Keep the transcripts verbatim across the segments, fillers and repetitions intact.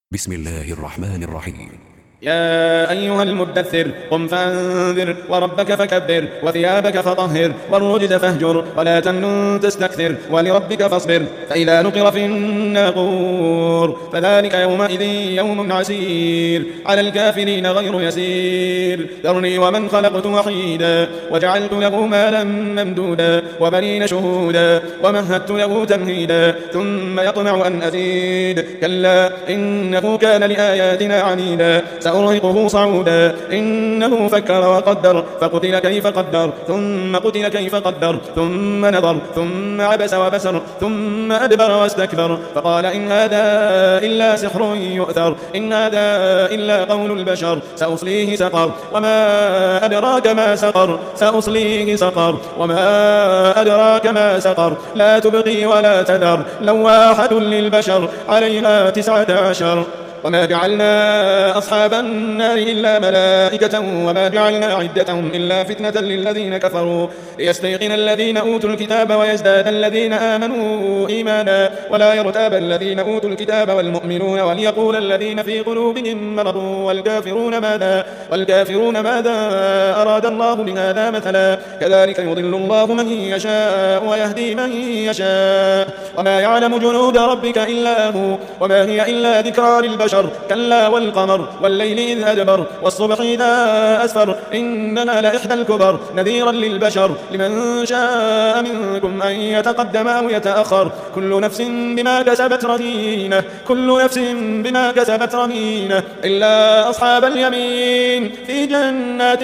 بسم الله الرحمن الرحيم. يا أيها المدثر قم فأنذر وربك فكبر وثيابك فطهر والرجز فاهجر ولا تمنن تستكثر ولربك فاصبر فإذا نقر في الناقور فذلك يومئذ يوم عسير على الكافرين غير يسير ذرني ومن خلقت وحيدا وجعلت له مالا ممدودا وبنين شهودا ومهدت له تمهيدا ثم يطمع أن أزيد كلا إنه كان لآياتنا عنيدا سأرهقه صعودا إنه فكر وقدر فقتل كيف قدر ثم قتل كيف قدر ثم نظر ثم عبس وبسر ثم أدبر واستكبر فقال إن هذا إلا سحر يؤثر إن هذا إلا قول البشر سأصليه سقر وما أدراك ما سقر سأصليه سقر وما أدراك ما سقر لا تبقي ولا تذر لواحة للبشر عليها تسعة عشر وما جعلنا أصحاب النار إلا ملائكة وما جعلنا عدتهم إلا فتنة للذين كفروا ليستيقن الذين أوتوا الكتاب ويزداد الذين آمنوا إيمانا ولا يرتاب الذين أوتوا الكتاب والمؤمنون وليقول الذين في قلوبهم مرض والكافرون ماذا والكافرون ماذا أراد الله بهذا مثلا كذلك يضل الله من يشاء ويهدي من يشاء وما يعلم جنود ربك إلا هو وما هي إلا ذكرى للبشر كلا والقمر والليل إذ أدبر والصبح إذا أسفر إنها لإحدى الكبر نذيرا للبشر لمن شاء منكم أن يتقدم أو يتأخر كل نفس بما كسبت رهينة كل نفس بما كسبت رهينة إلا أصحاب اليمين في جنات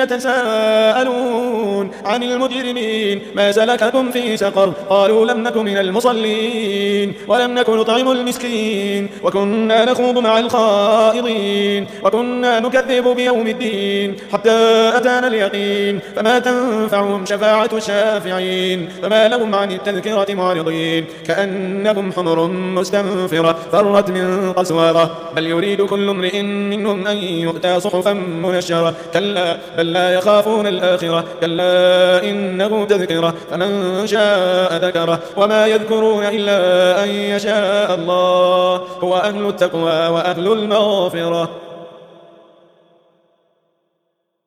يتساءلون عن المجرمين ما سلككم في سقر قالوا لم نك من المصلين ولم نك نطعم المسكين وكنا نخوض مع الخائضين وكنا نكذب بيوم الدين حتى أتانا اليقين فما تنفعهم شفاعة الشافعين فما لهم عن التذكرة معرضين كأنهم حمر مستنفرة فرت من قسورة بل يريد كل امرئ منهم أن يؤتى صحفا منشرة كلا بل لا يخافون الآخرة كلا إنه تذكرة فمن شاء ذكره وما يذكرون إلا أن يشاء الله هو أهل التقوى وأهل المغفرة.